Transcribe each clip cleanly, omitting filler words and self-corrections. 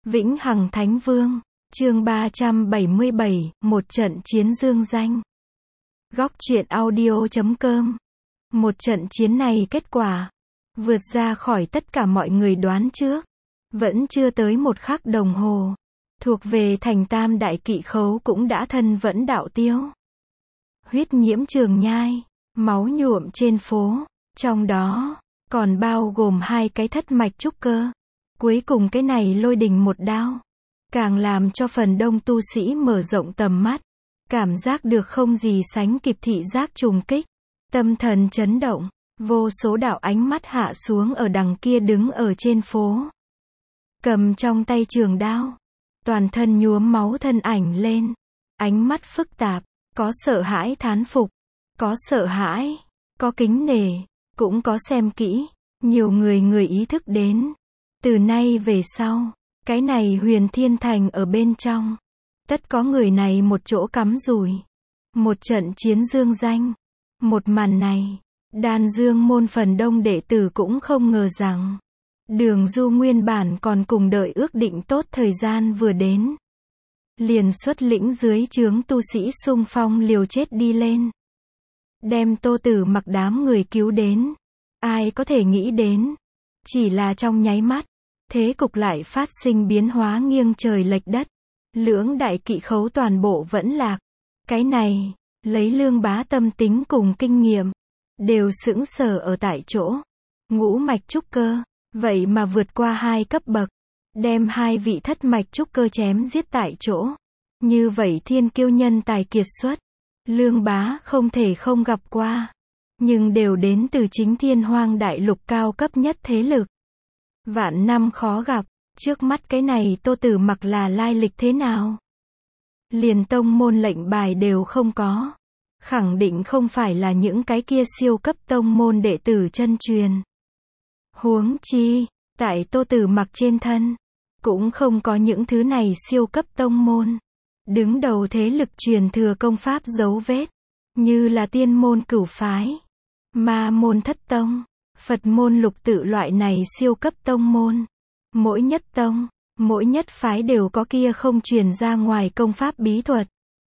Vĩnh Hằng Thánh Vương, chương 377, một trận chiến dương danh. Góc truyện audio.com. Một trận chiến này kết quả vượt ra khỏi tất cả mọi người đoán trước. Vẫn chưa tới một khắc đồng hồ, thuộc về thành Tam Đại Kỵ Khấu cũng đã thân vẫn đạo tiêu. Huyết nhiễm trường nhai, máu nhuộm trên phố, trong đó còn bao gồm 2 cái thất mạch trúc cơ. Cuối cùng cái này lôi đình một đao, càng làm cho phần đông tu sĩ mở rộng tầm mắt, cảm giác được không gì sánh kịp thị giác trùng kích, tâm thần chấn động, vô số đạo ánh mắt hạ xuống ở đằng kia đứng ở trên phố. Cầm trong tay trường đao, toàn thân nhuốm máu thân ảnh lên, ánh mắt phức tạp, có sợ hãi thán phục, có sợ hãi, có kính nể, cũng có xem kỹ, nhiều người ý thức đến. Từ nay về sau, cái này Huyền Thiên Thành ở bên trong, tất có người này một chỗ cắm rủi. Một trận chiến dương danh. Một màn này, Đan Dương môn phần đông đệ tử cũng không ngờ rằng, Đường Du nguyên bản còn cùng đợi ước định tốt thời gian vừa đến, liền xuất lĩnh dưới trướng tu sĩ xung phong liều chết đi lên, đem Tô Tử Mặc đám người cứu đến. Ai có thể nghĩ đến, chỉ là trong nháy mắt, thế cục lại phát sinh biến hóa nghiêng trời lệch đất. Lưỡng đại kỵ khấu toàn bộ vẫn lạc. Cái này, lấy Lương Bá tâm tính cùng kinh nghiệm, đều sững sờ ở tại chỗ. Ngũ mạch trúc cơ, vậy mà vượt qua 2 cấp bậc, đem 2 vị thất mạch trúc cơ chém giết tại chỗ. Như vậy thiên kiêu nhân tài kiệt xuất, Lương Bá không thể không gặp qua, nhưng đều đến từ chính Thiên Hoang đại lục cao cấp nhất thế lực. Vạn năm khó gặp, trước mắt cái này Tô Tử Mặc là lai lịch thế nào? Liền tông môn lệnh bài đều không có. Khẳng định không phải là những cái kia siêu cấp tông môn đệ tử chân truyền. Huống chi, tại Tô Tử Mặc trên thân, cũng không có những thứ này siêu cấp tông môn. Đứng đầu thế lực truyền thừa công pháp dấu vết, như là Tiên môn Cửu phái, Ma môn Thất tông, Phật môn Lục tự loại này siêu cấp tông môn. Mỗi nhất tông, mỗi nhất phái đều có kia không truyền ra ngoài công pháp bí thuật.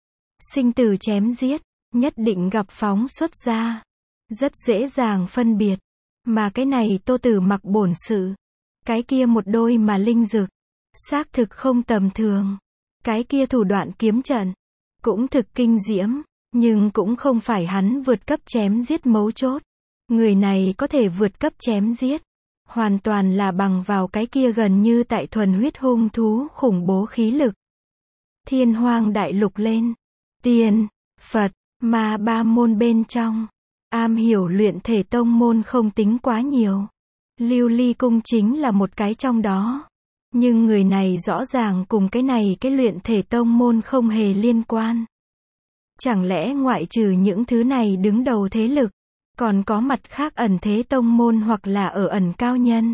Sinh tử chém giết, nhất định gặp phóng xuất ra. Rất dễ dàng phân biệt. Mà cái này Tô Tử Mặc bổn sự, cái kia một đôi mà linh dược, xác thực không tầm thường. Cái kia thủ đoạn kiếm trận, cũng thực kinh diễm, nhưng cũng không phải hắn vượt cấp chém giết mấu chốt. Người này có thể vượt cấp chém giết, hoàn toàn là bằng vào cái kia gần như tại thuần huyết hung thú khủng bố khí lực. Thiên Hoang đại lục lên, Tiên, Phật, Ma 3 môn bên trong, am hiểu luyện thể tông môn không tính quá nhiều. Lưu Ly cung chính là một cái trong đó. Nhưng người này rõ ràng cùng cái này cái luyện thể tông môn không hề liên quan. Chẳng lẽ ngoại trừ những thứ này đứng đầu thế lực, còn có mặt khác ẩn thế tông môn hoặc là ở ẩn cao nhân,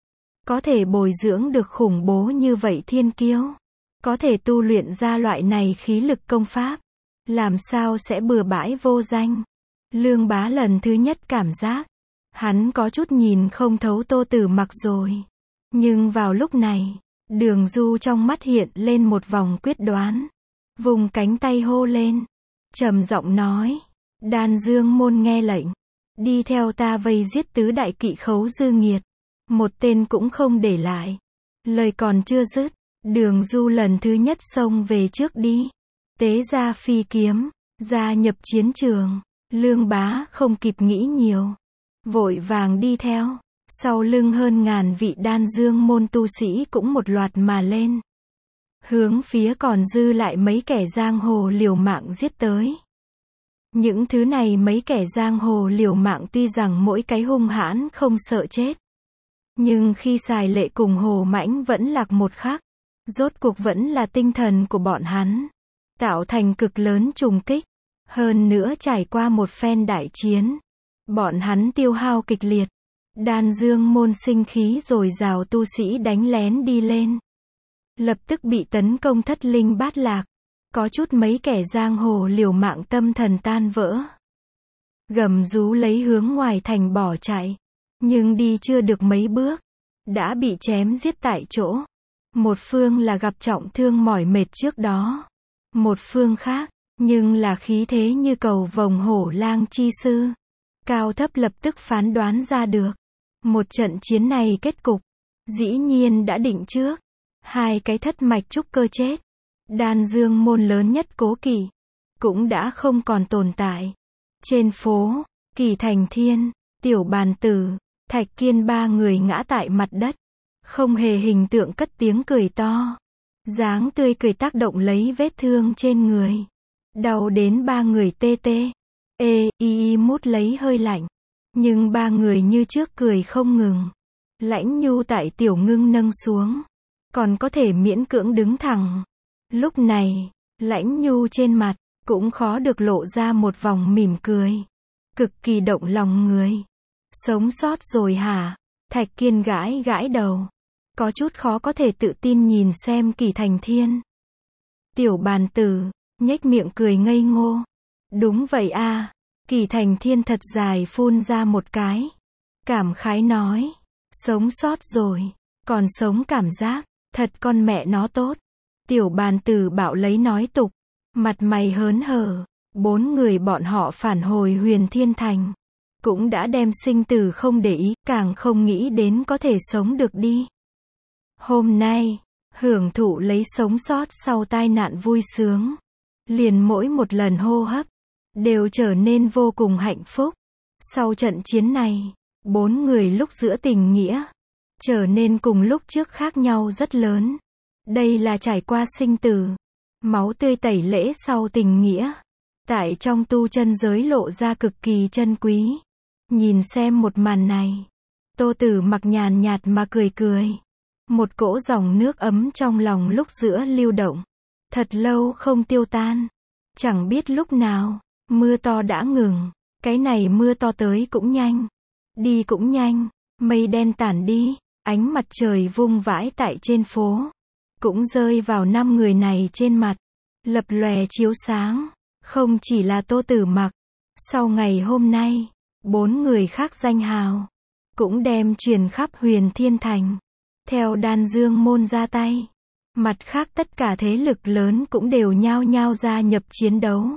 có thể bồi dưỡng được khủng bố như vậy thiên kiêu, có thể tu luyện ra loại này khí lực công pháp, làm sao sẽ bừa bãi vô danh? Lương Bá lần thứ nhất cảm giác, hắn có chút nhìn không thấu Tô Tử Mặc rồi. Nhưng vào lúc này, Đường Du trong mắt hiện lên một vòng quyết đoán, vùng cánh tay hô lên, trầm giọng nói, Đan Dương môn nghe lệnh, đi theo ta vây giết tứ đại kỵ khấu dư nghiệt, một tên cũng không để lại. Lời còn chưa dứt, Đường Du lần thứ nhất xông về trước đi, tế ra phi kiếm, gia nhập chiến trường. Lương Bá không kịp nghĩ nhiều, vội vàng đi theo. Sau lưng hơn ngàn vị Đan Dương môn tu sĩ cũng một loạt mà lên, hướng phía còn dư lại mấy kẻ giang hồ liều mạng giết tới. Những thứ này mấy kẻ giang hồ liều mạng tuy rằng mỗi cái hung hãn không sợ chết, nhưng khi xài lệ cùng Hồ Mãnh vẫn lạc một khắc, rốt cuộc vẫn là tinh thần của bọn hắn, tạo thành cực lớn trùng kích. Hơn nữa trải qua một phen đại chiến, bọn hắn tiêu hao kịch liệt. Đan Dương môn sinh khí dồi dào tu sĩ đánh lén đi lên, lập tức bị tấn công thất linh bát lạc. Có chút mấy kẻ giang hồ liều mạng tâm thần tan vỡ, gầm rú lấy hướng ngoài thành bỏ chạy, nhưng đi chưa được mấy bước, đã bị chém giết tại chỗ. Một phương là gặp trọng thương mỏi mệt trước đó. Một phương khác, nhưng là khí thế như cầu vồng hổ lang chi sư. Cao thấp lập tức phán đoán ra được. Một trận chiến này kết cục, dĩ nhiên đã định trước. Hai cái thất mạch trúc cơ chết. Đan Dương môn lớn nhất Cố Kỵ, cũng đã không còn tồn tại. Trên phố, Kỳ Thành Thiên, Tiểu Bàn Tử, Thạch Kiên ba người ngã tại mặt đất. Không hề hình tượng cất tiếng cười to. Dáng tươi cười tác động lấy vết thương trên người. Đau đến ba người tê tê. Y mút lấy hơi lạnh. Nhưng ba người như trước cười không ngừng. Lãnh Nhu tại Tiểu Ngưng nâng xuống. Còn có thể miễn cưỡng đứng thẳng. Lúc này, Lãnh Nhu trên mặt, cũng khó được lộ ra một vòng mỉm cười. Cực kỳ động lòng người. Sống sót rồi hả? Thạch Kiên gãi gãi đầu. Có chút khó có thể tự tin nhìn xem Kỳ Thành Thiên. Tiểu Bàn Tử, nhếch miệng cười ngây ngô. Đúng vậy a. Kỳ Thành Thiên thật dài phun ra một cái. Cảm khái nói. Sống sót rồi. Còn sống cảm giác. Thật con mẹ nó tốt. Tiểu Bàn Tử bạo lấy nói tục. Mặt mày hớn hở. 4 người bọn họ phản hồi Huyền Thiên Thành. Cũng đã đem sinh tử không để ý. Càng không nghĩ đến có thể sống được đi. Hôm nay, hưởng thụ lấy sống sót sau tai nạn vui sướng. Liền mỗi một lần hô hấp, đều trở nên vô cùng hạnh phúc. Sau trận chiến này, 4 người lúc giữa tình nghĩa, trở nên cùng lúc trước khác nhau rất lớn. Đây là trải qua sinh tử, máu tươi tẩy lễ sau tình nghĩa. Tại trong tu chân giới lộ ra cực kỳ chân quý. Nhìn xem một màn này, Tô Tử Mặc nhàn nhạt mà cười cười. Một cỗ dòng nước ấm trong lòng lúc giữa lưu động. Thật lâu không tiêu tan. Chẳng biết lúc nào, mưa to đã ngừng. Cái này mưa to tới cũng nhanh. Đi cũng nhanh. Mây đen tản đi. Ánh mặt trời vung vãi tại trên phố. Cũng rơi vào 5 người này trên mặt. Lập lòe chiếu sáng. Không chỉ là Tô Tử Mặc. Sau ngày hôm nay, 4 người khác danh hào. Cũng đem truyền khắp Huyền Thiên Thành. Theo Đan Dương môn ra tay. Mặt khác tất cả thế lực lớn cũng đều nhao nhao gia nhập chiến đấu.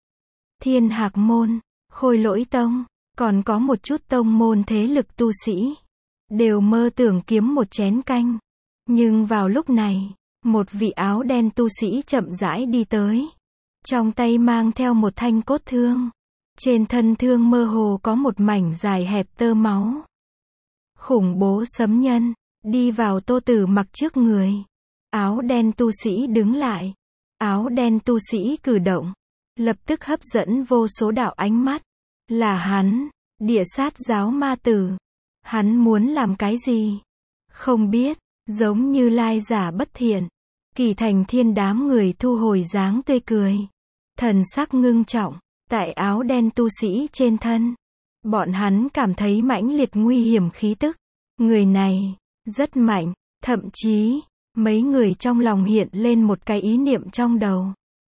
Thiên Hạc môn, Khôi Lỗi tông, còn có một chút tông môn thế lực tu sĩ. Đều mơ tưởng kiếm một chén canh. Nhưng vào lúc này, một vị áo đen tu sĩ chậm rãi đi tới. Trong tay mang theo một thanh cốt thương. Trên thân thương mơ hồ có một mảnh dài hẹp tơ máu. Khủng bố sấm nhân. Đi vào Tô Tử Mặc trước người. Áo đen tu sĩ đứng lại. Áo đen tu sĩ cử động. Lập tức hấp dẫn vô số đạo ánh mắt. Là hắn, Địa Sát giáo ma tử. Hắn muốn làm cái gì? Không biết, giống như lai giả bất thiện. Kỳ Thành Thiên đám người thu hồi dáng tươi cười. Thần sắc ngưng trọng, tại áo đen tu sĩ trên thân. Bọn hắn cảm thấy mãnh liệt nguy hiểm khí tức. Người này rất mạnh, thậm chí, mấy người trong lòng hiện lên một cái ý niệm trong đầu.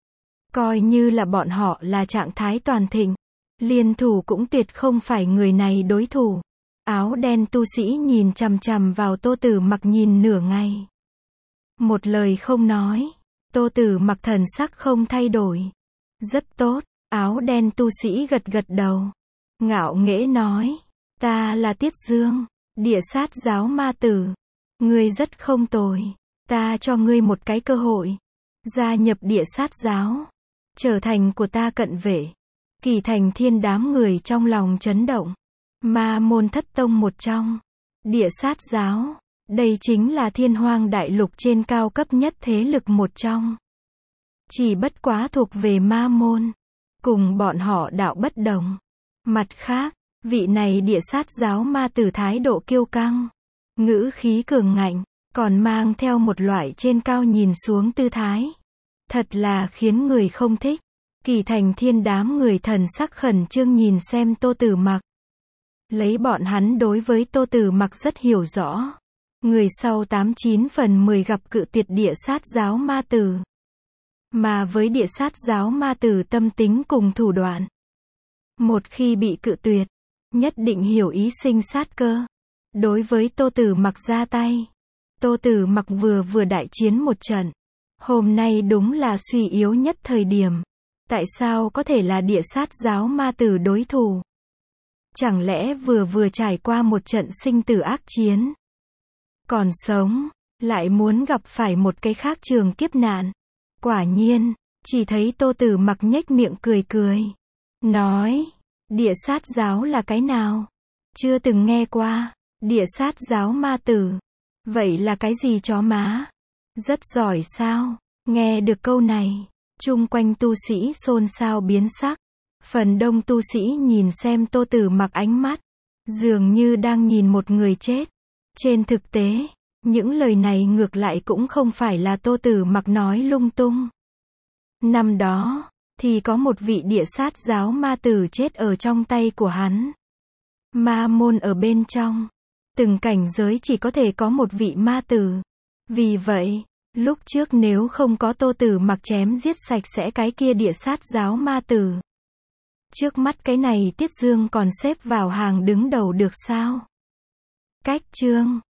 Coi như là bọn họ là trạng thái toàn thịnh, liên thủ cũng tuyệt không phải người này đối thủ. Áo đen tu sĩ nhìn chằm chằm vào Tô Tử Mặc nhìn nửa ngày. Một lời không nói, Tô Tử Mặc thần sắc không thay đổi. Rất tốt, áo đen tu sĩ gật gật đầu. Ngạo nghễ nói, ta là Tiết Dương. Địa Sát giáo ma tử. Ngươi rất không tồi. Ta cho ngươi một cái cơ hội. Gia nhập Địa Sát giáo. Trở thành của ta cận vệ. Kỳ Thành Thiên đám người trong lòng chấn động. Ma môn thất tông một trong. Địa Sát giáo. Đây chính là Thiên Hoang đại lục trên cao cấp nhất thế lực một trong. Chỉ bất quá thuộc về ma môn. Cùng bọn họ đạo bất đồng. Mặt khác, vị này Địa Sát giáo ma tử thái độ kiêu căng, ngữ khí cường ngạnh, còn mang theo một loại trên cao nhìn xuống tư thái. Thật là khiến người không thích. Kỳ Thành Thiên đám người thần sắc khẩn trương nhìn xem Tô Tử Mặc. Lấy bọn hắn đối với Tô Tử Mặc rất hiểu rõ. Người sau 89 phần 10 gặp cự tuyệt Địa Sát giáo ma tử. Mà với Địa Sát giáo ma tử tâm tính cùng thủ đoạn. Một khi bị cự tuyệt, nhất định hiểu ý sinh sát cơ. Đối với Tô Tử Mặc ra tay, Tô Tử Mặc vừa đại chiến một trận. Hôm nay đúng là suy yếu nhất thời điểm. Tại sao có thể là địa sát giáo ma tử đối thủ? Chẳng lẽ vừa trải qua một trận sinh tử ác chiến, còn sống, lại muốn gặp phải một cái khác trường kiếp nạn? Quả nhiên, chỉ thấy Tô Tử Mặc nhếch miệng cười cười. Nói, địa sát giáo là cái nào? Chưa từng nghe qua. Địa sát giáo ma tử. Vậy là cái gì chó má? Rất giỏi sao? Nghe được câu này, chung quanh tu sĩ xôn xao biến sắc. Phần đông tu sĩ nhìn xem Tô Tử Mặc ánh mắt, dường như đang nhìn một người chết. Trên thực tế, những lời này ngược lại cũng không phải là Tô Tử Mặc nói lung tung. Năm đó, thì có một vị địa sát giáo ma tử chết ở trong tay của hắn. Ma môn ở bên trong, từng cảnh giới chỉ có thể có một vị ma tử. Vì vậy, lúc trước nếu không có Tô Tử Mặc chém giết sạch sẽ cái kia địa sát giáo ma tử, trước mắt cái này Tiết Dương còn xếp vào hàng đứng đầu được sao? Cách chương